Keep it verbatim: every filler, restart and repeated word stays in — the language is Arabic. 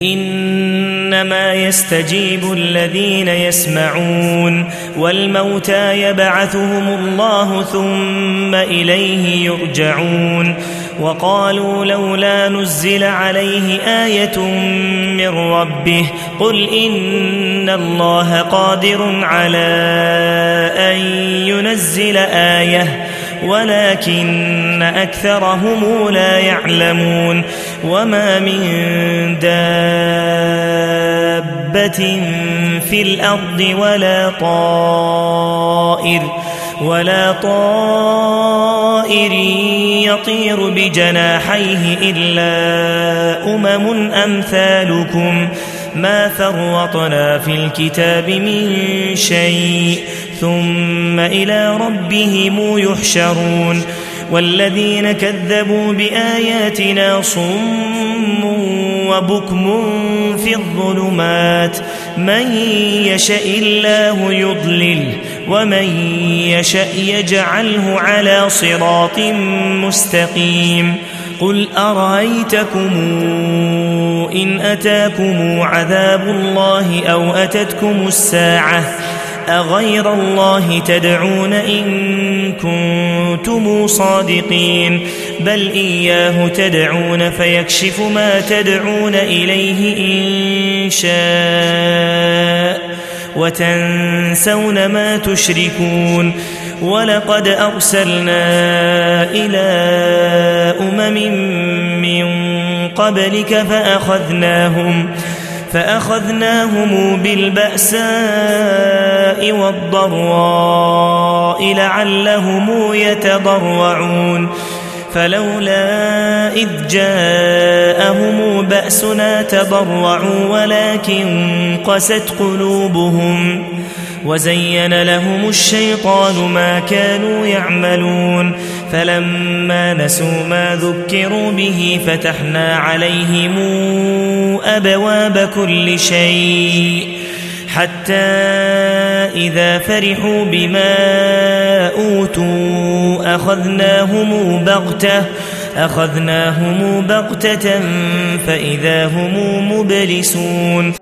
إنما يستجيب الذين يسمعون والموتى يبعثهم الله ثم إليه يرجعون وقالوا لولا نزل عليه آية من ربه قل إن الله قادر على أن ينزل آية ولكن أكثرهم لا يعلمون وما من دابة في الأرض ولا طائر ولا طائر يطير بجناحيه إلا أمم أمثالكم ما فرطنا في الكتاب من شيء ثم إلى ربهم يحشرون والذين كذبوا بآياتنا صم وبكم في الظلمات من يشاء الله يضلل ومن يشاء يجعله على صراط مستقيم قل أرأيتكم إن أتاكم عذاب الله أو أتتكم الساعة أغير الله تدعون إن كنتم صادقين بل إياه تدعون فيكشف ما تدعون إليه إن شاء وتنسون ما تشركون ولقد أرسلنا إلى أمم من قبلك فأخذناهم فأخذناهم بالبأساء والضراء لعلهم يتضرعون فلولا إذ جاءهم بأسنا تضرعوا ولكن قست قلوبهم وزين لهم الشيطان ما كانوا يعملون فلما نسوا ما ذكروا به فتحنا عليهم أبواب كل شيء حتى إذا فرحوا بما أوتوا أخذناهم بغتة أخذناهم بغتة فإذا هم مبلسون